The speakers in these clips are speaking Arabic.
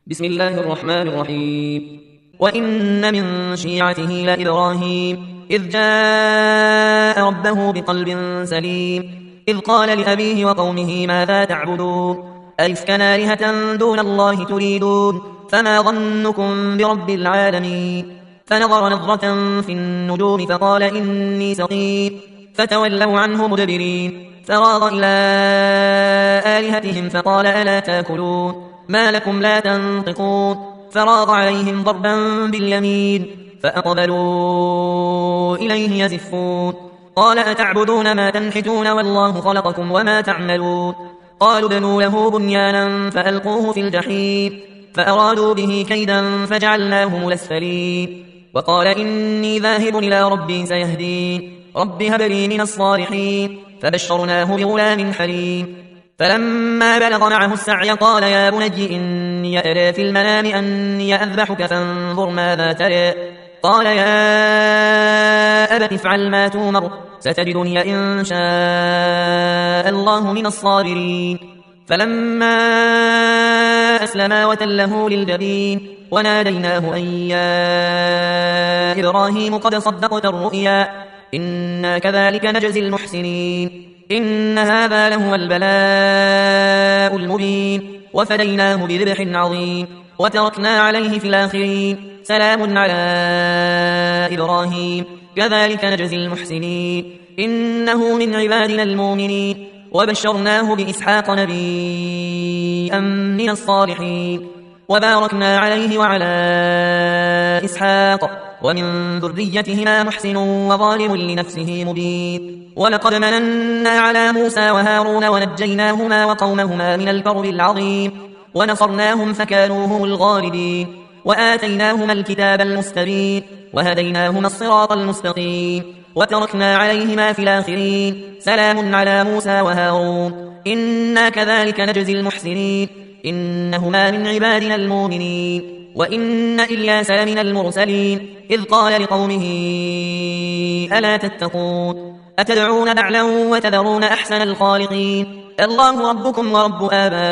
بسم الله الرحمن الرحيم. وإن من شيعته لإبراهيم إذ جاء ربه بقلب سليم إذ قال لأبيه وقومه ماذا تعبدون أئفكا آلهة دون الله تريدون فما ظنكم برب العالمين فنظر نظرة في النجوم فقال إني سقيم فتولوا عنه مدبرين فراغ إلى آلهتهم فقال ألا تاكلون ما لكم لا تنطقون فراغ عليهم ضربا باليمين فأقبلوا إليه يزفون قال أتعبدون ما تنحتون والله خلقكم وما تعملون قالوا ابنوا له بنيانا فألقوه في الجحيم فأرادوا به كيدا فجعلناهم الأسفلين وقال إني ذاهب إلى ربي سيهدين رب هب لي من الصالحين فبشرناه بغلام حليم فلما بلغ معه السعي قال يا بني إني أرى في المنام أني أذبحك فانظر ماذا ترى قال يا أبت افعل ما تؤمر ستجدني إن شاء الله من الصابرين فلما أسلما وتله للجبين وناديناه أن يا إبراهيم قد صدقت الرؤيا إنا كذلك نجزي المحسنين إن هذا لهو البلاء المبين وفديناه بذبح عظيم وتركنا عليه في الآخرين سلام على إبراهيم كذلك نجزي المحسنين إنه من عبادنا المؤمنين وبشرناه بإسحاق نبيا من الصالحين وباركنا عليه وعلى إسحاق ومن ذريتهما محسن وظالم لنفسه مبين ولقد مننا على موسى وهارون ونجيناهما وقومهما من الكرب العظيم ونصرناهم فكانوا هم الغالبين وآتيناهما الكتاب المستبين وهديناهما الصراط المستقيم وتركنا عليهما في الآخرين سلام على موسى وهارون إنا كذلك نجزي المحسنين إنهما من عبادنا المؤمنين وإن إلياس لمن المرسلين إذ قال لقومه ألا تتقون أتدعون بعلا وتذرون أحسن الخالقين الله ربكم ورب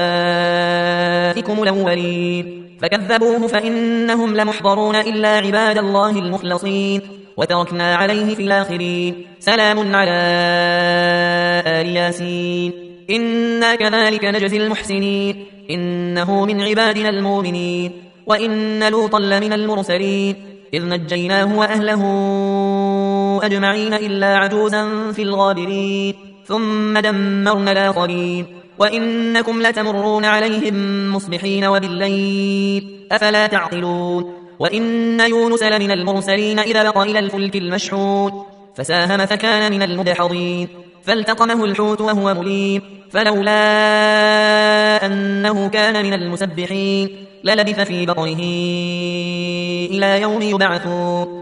آبائكم الأولين فكذبوه فإنهم لمحضرون إلا عباد الله المخلصين وتركنا عليه في الآخرين سلام على آل ياسين إنا كذلك نجزي المحسنين إنه من عبادنا المؤمنين وإن لوطا لمن المرسلين إذ نجيناه وأهله أجمعين إلا عجوزا في الغابرين ثم دمرنا الآخرين وإنكم لتمرون عليهم مصبحين وبالليل أفلا تعقلون وإن يونس لمن المرسلين إذا بق إلى الفلك المشحون فساهم فكان من المدحضين فالتقمه الحوت وهو مليم فلولا أنه كان من المسبحين للبث في بطنه إلى يوم يبعثون